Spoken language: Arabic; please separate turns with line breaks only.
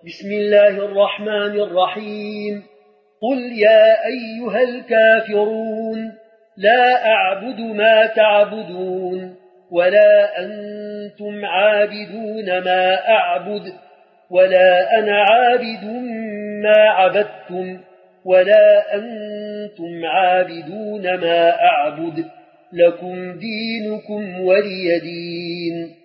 بسم الله الرحمن الرحيم قل يا أيها الكافرون لا أعبد ما تعبدون ولا أنتم عابدون ما أعبد ولا أنا عابد ما عبدتم ولا أنتم عابدون ما أعبد لكم دينكم ولي دين.